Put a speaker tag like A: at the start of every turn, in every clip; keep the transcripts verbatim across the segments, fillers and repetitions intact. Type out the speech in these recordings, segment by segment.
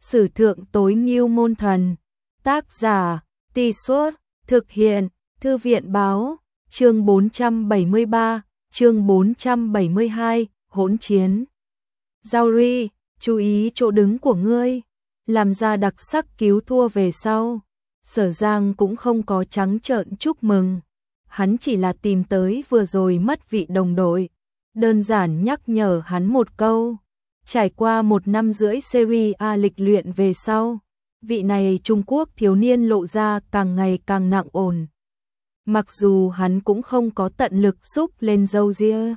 A: Sử thượng tối ngưu môn thần. Tác giả, Tì Suốt, thực hiện, Thư viện báo, chương bốn trăm bảy mươi ba, chương bốn trăm bảy mươi hai, hỗn chiến. Giao Ri, chú ý chỗ đứng của ngươi, làm ra đặc sắc cứu thua về sau. Sở Giang cũng không có trắng trợn chúc mừng, hắn chỉ là tìm tới vừa rồi mất vị đồng đội, đơn giản nhắc nhở hắn một câu. Trải qua một năm rưỡi Serie A lịch luyện về sau, vị này Trung Quốc thiếu niên lộ ra càng ngày càng nặng ổn. Mặc dù hắn cũng không có tận lực xúc lên râu ria,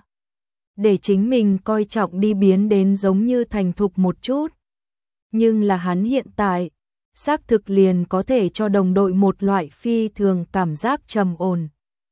A: để chính mình coi trọng đi biến đến giống như thành thục một chút. Nhưng là hắn hiện tại, xác thực liền có thể cho đồng đội một loại phi thường cảm giác trầm ổn.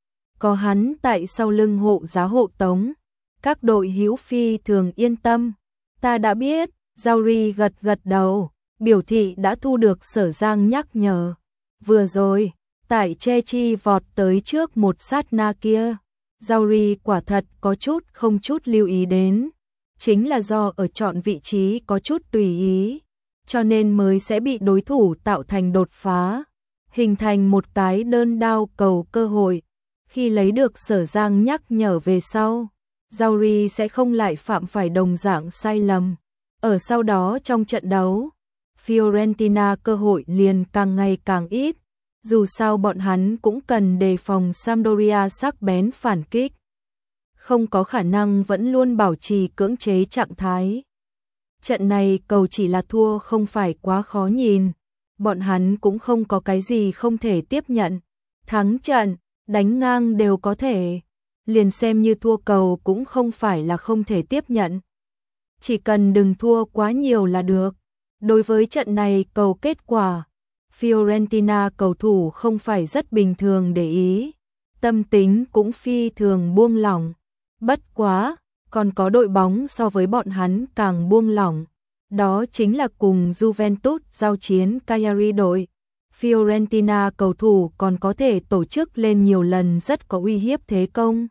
A: Có hắn tại sau lưng hộ giá hộ tống, các đội hữu phi thường yên tâm. Ta đã biết, Giao Ri gật gật đầu, biểu thị đã thu được Sở Giang nhắc nhở. Vừa rồi, tại che chi vọt tới trước một sát na kia, Giao Ri quả thật có chút không chút lưu ý đến. Chính là do ở chọn vị trí có chút tùy ý, cho nên mới sẽ bị đối thủ tạo thành đột phá, hình thành một cái đơn đao cầu cơ hội. Khi lấy được Sở Giang nhắc nhở về sau, Giao Ri sẽ không lại phạm phải đồng dạng sai lầm. Ở sau đó trong trận đấu, Fiorentina cơ hội liền càng ngày càng ít, dù sao bọn hắn cũng cần đề phòng Sampdoria sắc bén phản kích. Không có khả năng vẫn luôn bảo trì cưỡng chế trạng thái. Trận này cầu chỉ là thua không phải quá khó nhìn, bọn hắn cũng không có cái gì không thể tiếp nhận. Thắng trận, đánh ngang đều có thể, liền xem như thua cầu cũng không phải là không thể tiếp nhận. Chỉ cần đừng thua quá nhiều là được. Đối với trận này cầu kết quả, Fiorentina cầu thủ không phải rất bình thường để ý, tâm tính cũng phi thường buông lỏng. Bất quá, còn có đội bóng so với bọn hắn càng buông lỏng. Đó chính là cùng Juventus giao chiến Cagliari đội. Fiorentina cầu thủ còn có thể tổ chức lên nhiều lần rất có uy hiếp thế công,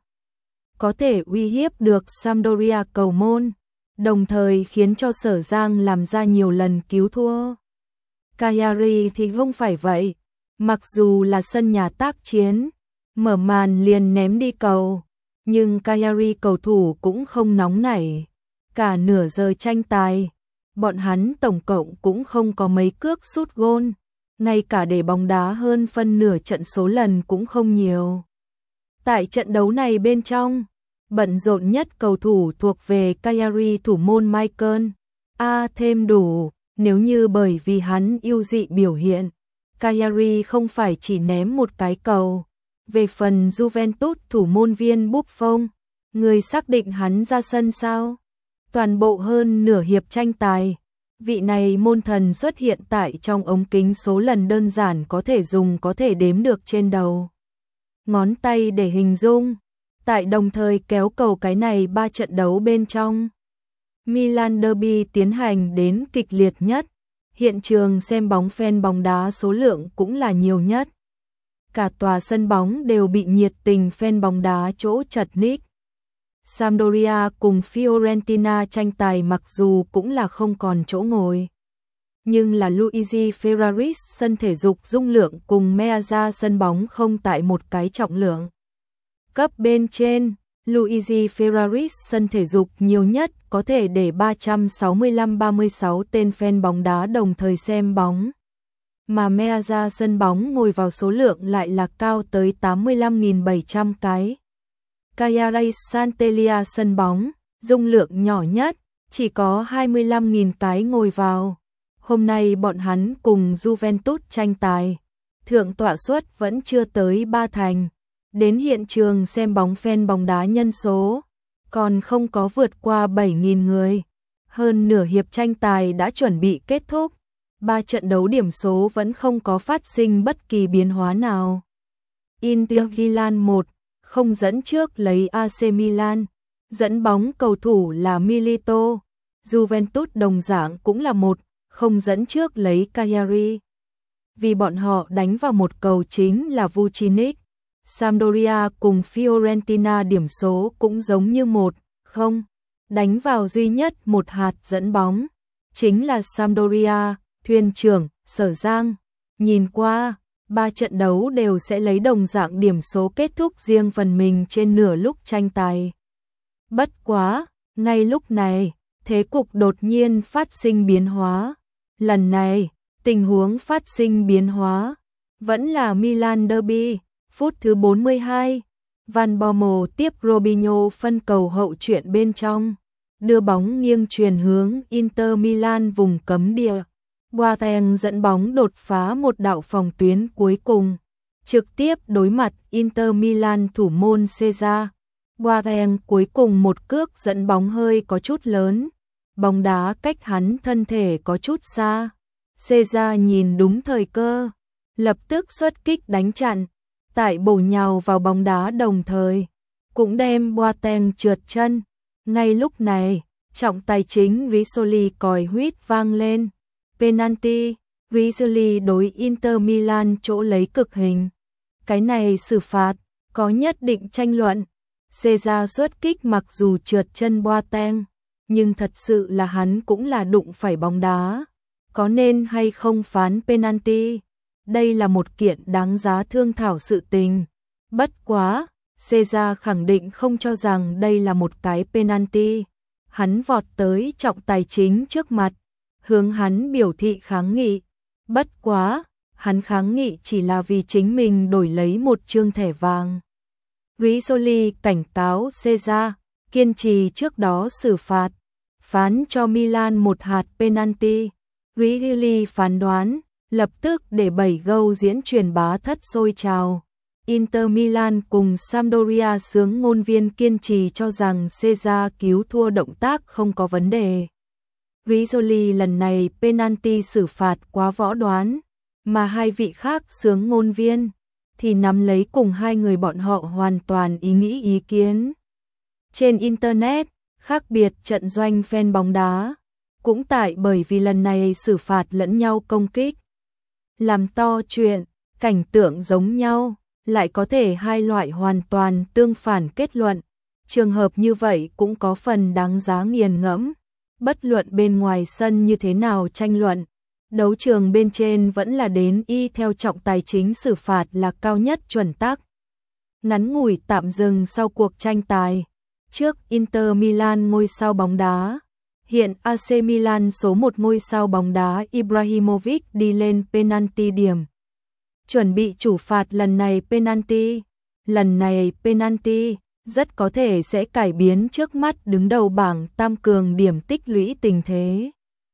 A: có thể uy hiếp được Sampdoria cầu môn, đồng thời khiến cho Sở Giang làm ra nhiều lần cứu thua. Cagliari thì không phải vậy, mặc dù là sân nhà tác chiến, mở màn liền ném đi cầu, nhưng Cagliari cầu thủ cũng không nóng nảy. Cả nửa giờ tranh tài, bọn hắn tổng cộng cũng không có mấy cước sút gôn, ngay cả để bóng đá hơn phân nửa trận số lần cũng không nhiều. Tại trận đấu này bên trong, bận rộn nhất cầu thủ thuộc về Cagliari thủ môn Michael A thêm đủ, nếu như bởi vì hắn ưu dị biểu hiện, Cagliari không phải chỉ ném một cái cầu. Về phần Juventus thủ môn viên Buffon, người xác định hắn ra sân sao? Toàn bộ hơn nửa hiệp tranh tài, vị này môn thần xuất hiện tại trong ống kính số lần đơn giản có thể dùng có thể đếm được trên đầu ngón tay để hình dung. Tại đồng thời kéo cầu cái này ba trận đấu bên trong, Milan Derby tiến hành đến kịch liệt nhất, hiện trường xem bóng fan bóng đá số lượng cũng là nhiều nhất. Cả tòa sân bóng đều bị nhiệt tình fan bóng đá chỗ chật ních. Sampdoria cùng Fiorentina tranh tài mặc dù cũng là không còn chỗ ngồi, nhưng là Luigi Ferraris sân thể dục dung lượng cùng Meazza sân bóng không tại một cái trọng lượng cấp bên trên. Luigi Ferraris sân thể dục nhiều nhất có thể để ba trăm sáu mươi lăm ba mươi sáu tên fan bóng đá đồng thời xem bóng, mà Meazza sân bóng ngồi vào số lượng lại là cao tới tám mươi lăm nghìn bảy trăm cái. Cagliari Santelia sân bóng, dung lượng nhỏ nhất, chỉ có hai mươi lăm nghìn cái ngồi vào. Hôm nay bọn hắn cùng Juventus tranh tài, thượng tọa suất vẫn chưa tới ba thành. Đến hiện trường xem bóng fan bóng đá nhân số còn không có vượt qua bảy nghìn người. Hơn nửa hiệp tranh tài đã chuẩn bị kết thúc, ba trận đấu điểm số vẫn không có phát sinh bất kỳ biến hóa nào. Inter Milan một không dẫn trước lấy a xê Milan, dẫn bóng cầu thủ là Milito. Juventus đồng dạng cũng là một không dẫn trước lấy Cagliari, vì bọn họ đánh vào một cầu chính là Vucinic. Sampdoria cùng Fiorentina điểm số cũng giống như một không, đánh vào duy nhất một hạt dẫn bóng, chính là Sampdoria, Thuyền trưởng, Sở Giang, nhìn qua, ba trận đấu đều sẽ lấy đồng dạng điểm số kết thúc riêng phần mình trên nửa lúc tranh tài. Bất quá, ngay lúc này, thế cục đột nhiên phát sinh biến hóa. Lần này, tình huống phát sinh biến hóa, vẫn là Milan derby, phút thứ bốn mươi hai. Van Bommel tiếp Robinho phân cầu hậu chuyển bên trong, đưa bóng nghiêng truyền hướng Inter Milan vùng cấm địa. Boateng dẫn bóng đột phá một đạo phòng tuyến cuối cùng, trực tiếp đối mặt Inter Milan thủ môn Cesar. Boateng cuối cùng một cước dẫn bóng hơi có chút lớn, bóng đá cách hắn thân thể có chút xa. Cesar nhìn đúng thời cơ, lập tức xuất kích đánh chặn, tại bổ nhào vào bóng đá đồng thời, cũng đem Boateng trượt chân. Ngay lúc này, trọng tài chính Rizzoli còi huýt vang lên. Penalty, Rizzoli đối Inter Milan chỗ lấy cực hình. Cái này xử phạt, có nhất định tranh luận. Cesar xuất kích mặc dù trượt chân Boateng, nhưng thật sự là hắn cũng là đụng phải bóng đá. Có nên hay không phán penalty? Đây là một kiện đáng giá thương thảo sự tình. Bất quá, Cesar khẳng định không cho rằng đây là một cái penalty. Hắn vọt tới trọng tài chính trước mặt, hướng hắn biểu thị kháng nghị. Bất quá, hắn kháng nghị chỉ là vì chính mình đổi lấy một trương thẻ vàng. Rizzoli cảnh cáo Cesar, kiên trì trước đó xử phạt, phán cho Milan một hạt penalty. Rizzoli phán đoán, lập tức để bảy gâu diễn truyền bá thất sôi trào. Inter Milan cùng Sampdoria sướng ngôn viên kiên trì cho rằng Cesar cứu thua động tác không có vấn đề. Rizzoli lần này penalty xử phạt quá võ đoán, mà hai vị khác sướng ngôn viên thì nắm lấy cùng hai người bọn họ hoàn toàn ý nghĩ ý kiến. Trên Internet, khác biệt trận doanh fan bóng đá, cũng tại bởi vì lần này xử phạt lẫn nhau công kích. Làm to chuyện, cảnh tượng giống nhau, lại có thể hai loại hoàn toàn tương phản kết luận. Trường hợp như vậy cũng có phần đáng giá nghiền ngẫm. Bất luận bên ngoài sân như thế nào tranh luận, đấu trường bên trên vẫn là đến y theo trọng tài chính xử phạt là cao nhất chuẩn tắc. Ngắn ngủi tạm dừng sau cuộc tranh tài, trước Inter Milan ngôi sao bóng đá, hiện a xê Milan số một ngôi sao bóng đá Ibrahimovic đi lên penalty điểm. Chuẩn bị chủ phạt lần này penalty, lần này penalty rất có thể sẽ cải biến trước mắt đứng đầu bảng tam cường điểm tích lũy tình thế.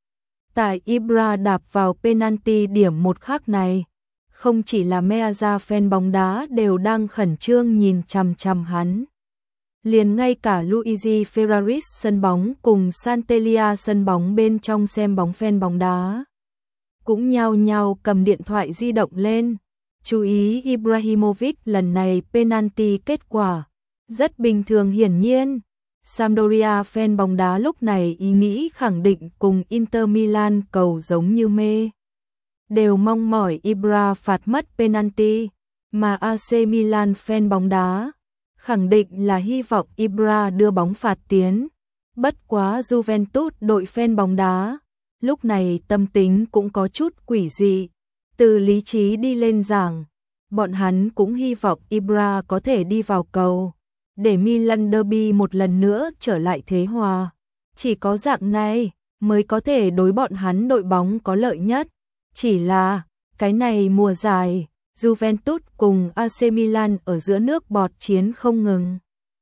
A: Tại Ibra đạp vào penalty điểm một khắc này, không chỉ là Meazza fan bóng đá đều đang khẩn trương nhìn chằm chằm hắn. Liền ngay cả Luigi Ferraris sân bóng cùng Santelia sân bóng bên trong xem bóng fan bóng đá cũng nhao nhao cầm điện thoại di động lên, chú ý Ibrahimovic lần này penalty kết quả. Rất bình thường hiển nhiên, Sampdoria fan bóng đá lúc này ý nghĩ khẳng định cùng Inter Milan cầu giống như mê. Đều mong mỏi Ibra phạt mất penalty, mà a xê Milan fan bóng đá khẳng định là hy vọng Ibra đưa bóng phạt tiến. Bất quá Juventus đội fan bóng đá, lúc này tâm tính cũng có chút quỷ dị. Từ lý trí đi lên giảng, bọn hắn cũng hy vọng Ibra có thể đi vào cầu, để Milan derby một lần nữa trở lại thế hòa. Chỉ có dạng này mới có thể đối bọn hắn đội bóng có lợi nhất. Chỉ là, cái này mùa giải, Juventus cùng a xê Milan ở giữa nước bọt chiến không ngừng.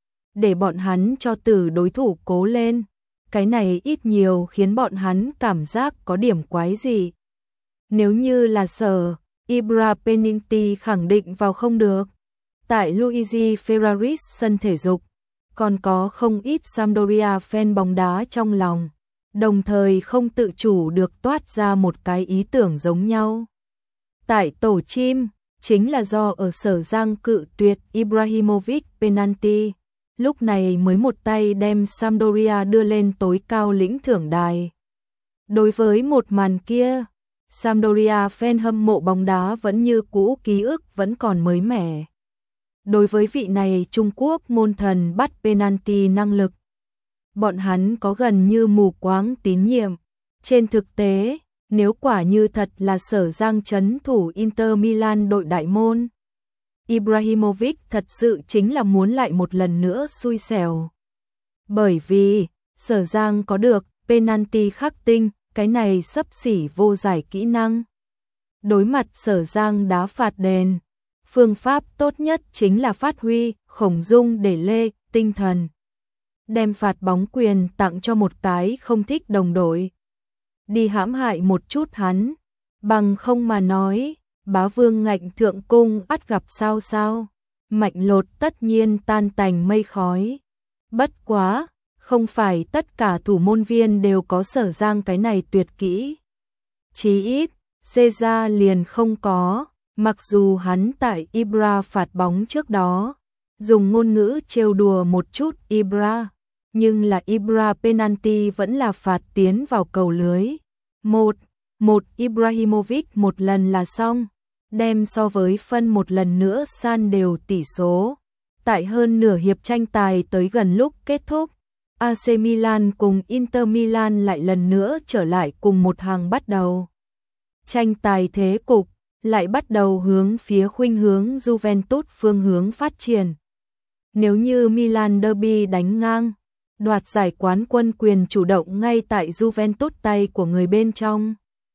A: Để bọn hắn cho từ đối thủ cố lên. Cái này ít nhiều khiến bọn hắn cảm giác có điểm quái gì. Nếu như là sở, Ibra penalty khẳng định vào không được. Tại Luigi Ferraris sân thể dục, còn có không ít Sampdoria fan bóng đá trong lòng, đồng thời không tự chủ được toát ra một cái ý tưởng giống nhau. Tại tổ chim, chính là do ở Sở Giang cự tuyệt Ibrahimovic penalty, lúc này mới một tay đem Sampdoria đưa lên tối cao lĩnh thưởng đài. Đối với một màn kia, Sampdoria fan hâm mộ bóng đá vẫn như cũ, ký ức vẫn còn mới mẻ. Đối với vị này Trung Quốc môn thần bắt penalty năng lực, bọn hắn có gần như mù quáng tín nhiệm. Trên thực tế, Nếu quả như thật là Sở Giang trấn thủ Inter Milan đội đại môn, Ibrahimovic thật sự chính là muốn lại một lần nữa xui xẻo. Bởi vì, Sở Giang có được penalty khắc tinh, cái này xấp xỉ vô giải kỹ năng. Đối mặt Sở Giang đá phạt đền, phương pháp tốt nhất chính là phát huy khổng dung để lê, tinh thần. Đem phạt bóng quyền tặng cho một cái không thích đồng đội. Đi hãm hại một chút hắn, bằng không mà nói, bá vương ngạnh thượng cung ắt gặp sao sao. Mạnh lột tất nhiên tan tành mây khói. Bất quá, không phải tất cả thủ môn viên đều có Sở Giang cái này tuyệt kỹ. Chí ít, Caesar liền không có, mặc dù hắn tại Ibra phạt bóng trước đó, dùng ngôn ngữ trêu đùa một chút Ibra, nhưng là Ibra penalty vẫn là phạt tiến vào cầu lưới. Một, một Ibrahimovic một lần là xong, đem so với phân một lần nữa san đều tỷ số. Tại hơn nửa hiệp tranh tài tới gần lúc kết thúc, a xê Milan cùng Inter Milan lại lần nữa trở lại cùng một hàng bắt đầu. Tranh tài thế cục lại bắt đầu hướng phía khuynh hướng Juventus phương hướng phát triển. Nếu như Milan derby đánh ngang, đoạt giải quán quân quyền chủ động ngay tại Juventus tay của người bên trong.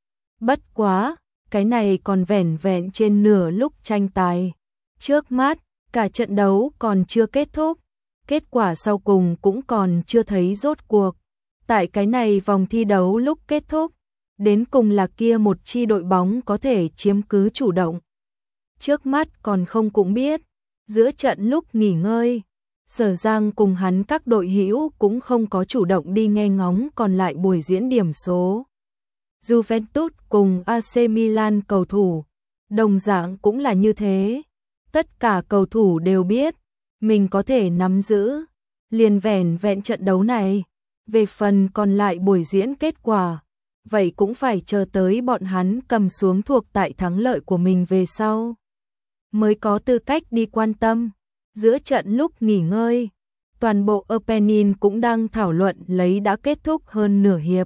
A: Bất quá, cái này còn vẻn vẹn trên nửa lúc tranh tài. Trước mắt, cả trận đấu còn chưa kết thúc, kết quả sau cùng cũng còn chưa thấy rốt cuộc. Tại cái này vòng thi đấu lúc kết thúc, đến cùng là kia một chi đội bóng có thể chiếm cứ chủ động. Trước mắt còn không cũng biết, giữa trận lúc nghỉ ngơi, Sở Giang cùng hắn các đội hữu cũng không có chủ động đi nghe ngóng còn lại buổi diễn điểm số. Juventus cùng a xê Milan cầu thủ, đồng dạng cũng là như thế. Tất cả cầu thủ đều biết, mình có thể nắm giữ, liền vẻn vẹn trận đấu này. Về phần còn lại buổi diễn kết quả, vậy cũng phải chờ tới bọn hắn cầm xuống thuộc tại thắng lợi của mình về sau, mới có tư cách đi quan tâm. Giữa trận lúc nghỉ ngơi, toàn bộ Opening cũng đang thảo luận lấy đã kết thúc hơn nửa hiệp.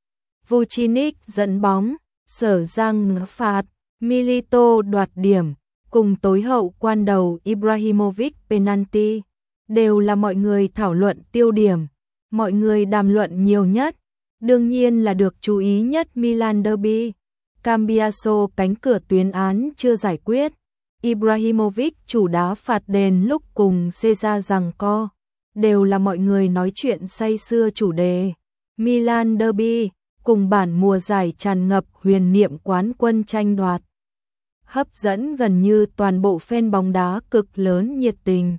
A: Vucinic dẫn bóng, Sở Giang ngã phạt, Milito đoạt điểm, cùng tối hậu quan đầu Ibrahimovic penalty, đều là mọi người thảo luận tiêu điểm. Mọi người đàm luận nhiều nhất, đương nhiên là được chú ý nhất Milan derby. Cambiaso cánh cửa tuyến án chưa giải quyết. Ibrahimovic chủ đá phạt đền lúc cùng Caesar giằng co, đều là mọi người nói chuyện say sưa chủ đề. Milan derby, cùng bản mùa giải tràn ngập huyền niệm quán quân tranh đoạt, hấp dẫn gần như toàn bộ fan bóng đá cực lớn nhiệt tình.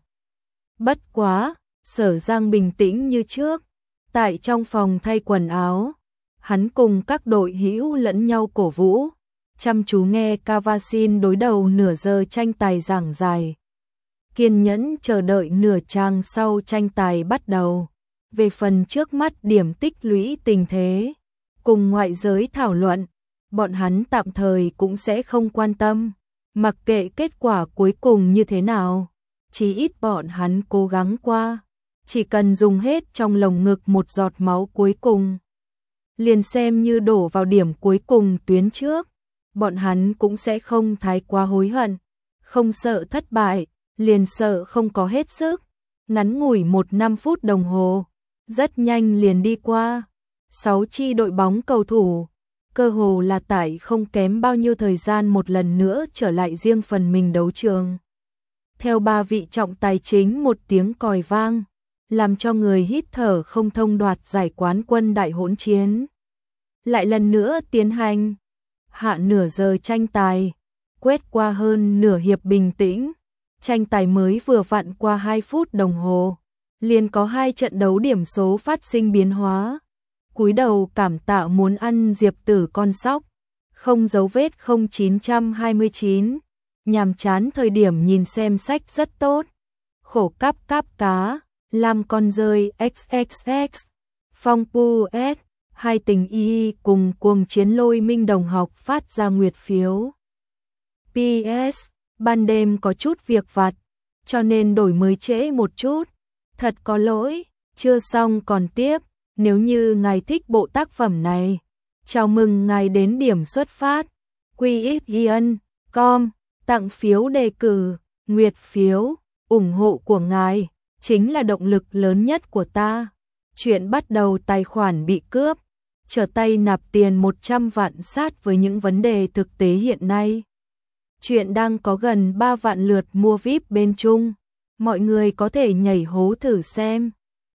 A: Bất quá, Sở Giang bình tĩnh như trước, tại trong phòng thay quần áo, hắn cùng các đội hữu lẫn nhau cổ vũ, chăm chú nghe Cavasin đối đầu nửa giờ tranh tài giảng giải. Kiên nhẫn chờ đợi nửa trang sau tranh tài bắt đầu. Về phần trước mắt điểm tích lũy tình thế, cùng ngoại giới thảo luận, bọn hắn tạm thời cũng sẽ không quan tâm, mặc kệ kết quả cuối cùng như thế nào, chỉ ít bọn hắn cố gắng qua, chỉ cần dùng hết trong lồng ngực một giọt máu cuối cùng, liền xem như đổ vào điểm cuối cùng tuyến trước, bọn hắn cũng sẽ không thái quá hối hận, không sợ thất bại, liền sợ không có hết sức. Ngắn ngủi một năm phút đồng hồ, rất nhanh liền đi qua. Sáu chi đội bóng cầu thủ, cơ hồ là tại không kém bao nhiêu thời gian một lần nữa trở lại riêng phần mình đấu trường. Theo ba vị trọng tài chính một tiếng còi vang, làm cho người hít thở không thông đoạt giải quán quân đại hỗn chiến. Lại lần nữa tiến hành, hạ nửa giờ tranh tài, quét qua hơn nửa hiệp bình tĩnh, tranh tài mới vừa vặn qua hai phút đồng hồ, liền có hai trận đấu điểm số phát sinh biến hóa. Cúi đầu cảm tạ muốn ăn diệp tử con sóc, không dấu vết không chín hai chín, nhàm chán thời điểm nhìn xem sách rất tốt, khổ cắp cáp cá, làm con rơi xx x, phong pu s, hai tình y cùng cuồng chiến lôi minh đồng học phát ra nguyệt phiếu. pê ét, ban đêm có chút việc vặt, cho nên đổi mới trễ một chút, thật có lỗi, chưa xong còn tiếp. Nếu như ngài thích bộ tác phẩm này, Chào mừng ngài đến điểm xuất phát. quy ích ion chấm com, tặng phiếu đề cử, nguyệt phiếu, ủng hộ của ngài chính là động lực lớn nhất của ta. Chuyện bắt đầu tài khoản bị cướp, trở tay nạp tiền một trăm vạn sát với những vấn đề thực tế hiện nay. Chuyện đang có gần ba vạn lượt mua víp bên Trung, mọi người có thể nhảy hố thử xem.